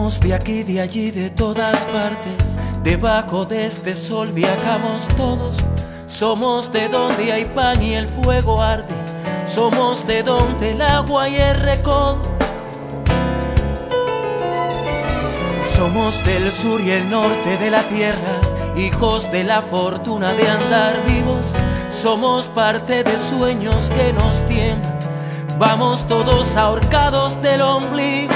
Somos de aquí, de allí, de todas partes. Debajo de este sol viajamos todos. Somos de donde hay pan y el fuego arde. Somos de donde el agua y el recodo. Somos del sur y el norte de la tierra, hijos de la fortuna de andar vivos. Somos parte de sueños que nos tiemblan. Vamos todos ahorcados del ombligo.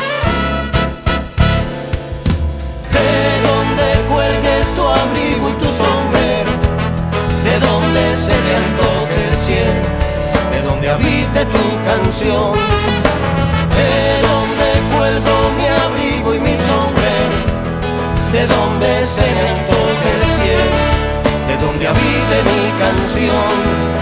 De donde cuelgues tu abrigo y tu sombrero, de donde se te antoje el cielo, de donde habite tu canción. De donde cuelgo mi abrigo y mi sombrero, de donde se me antoje el cielo, de donde habite mi canción.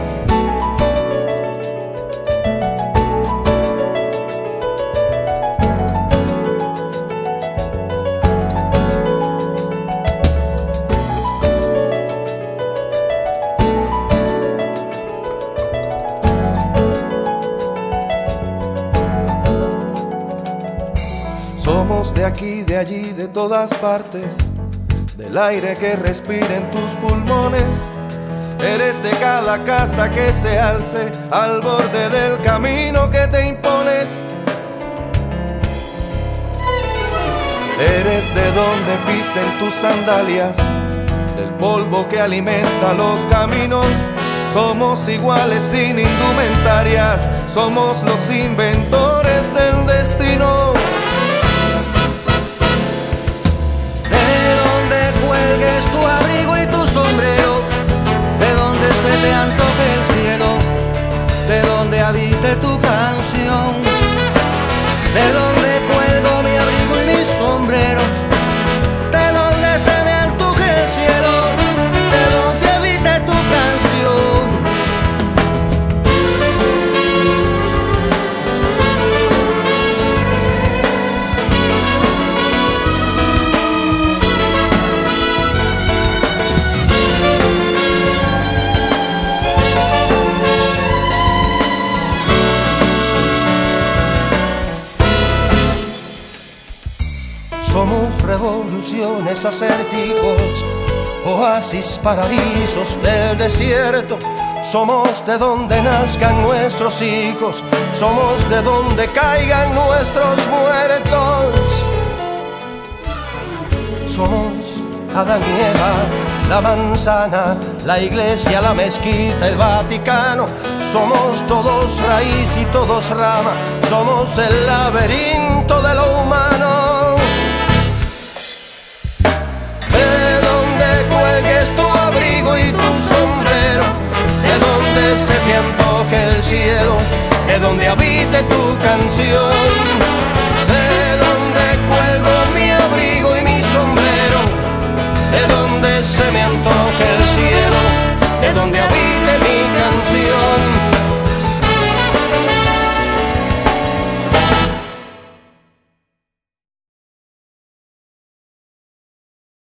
Somos de aquí, de allí, de todas partes, del aire que respira en tus pulmones. Eres de cada casa que se alce al borde del camino que te impones. Eres de donde pisen tus sandalias, del polvo que alimenta los caminos. Somos iguales sin indumentarias, somos los inventores del destino. Tu abrigo y tu sombrero, de donde se te antoje el cielo, de donde habite tu canción. De donde cuelgo mi abrigo y mi sombrero, de donde se me antoje el cielo, de donde habite tu canción. Somos revoluciones, acertijos, oasis, paraísos del desierto. Somos de donde nazcan nuestros hijos, somos de donde caigan nuestros muertos. Somos Adán y Eva, la manzana, la iglesia, la mezquita, el Vaticano. Somos todos raíz y todos rama, somos el laberinto de lo humano. Tu abrigo y tu sombrero, de donde se te antoje el cielo, de donde habite tu canción.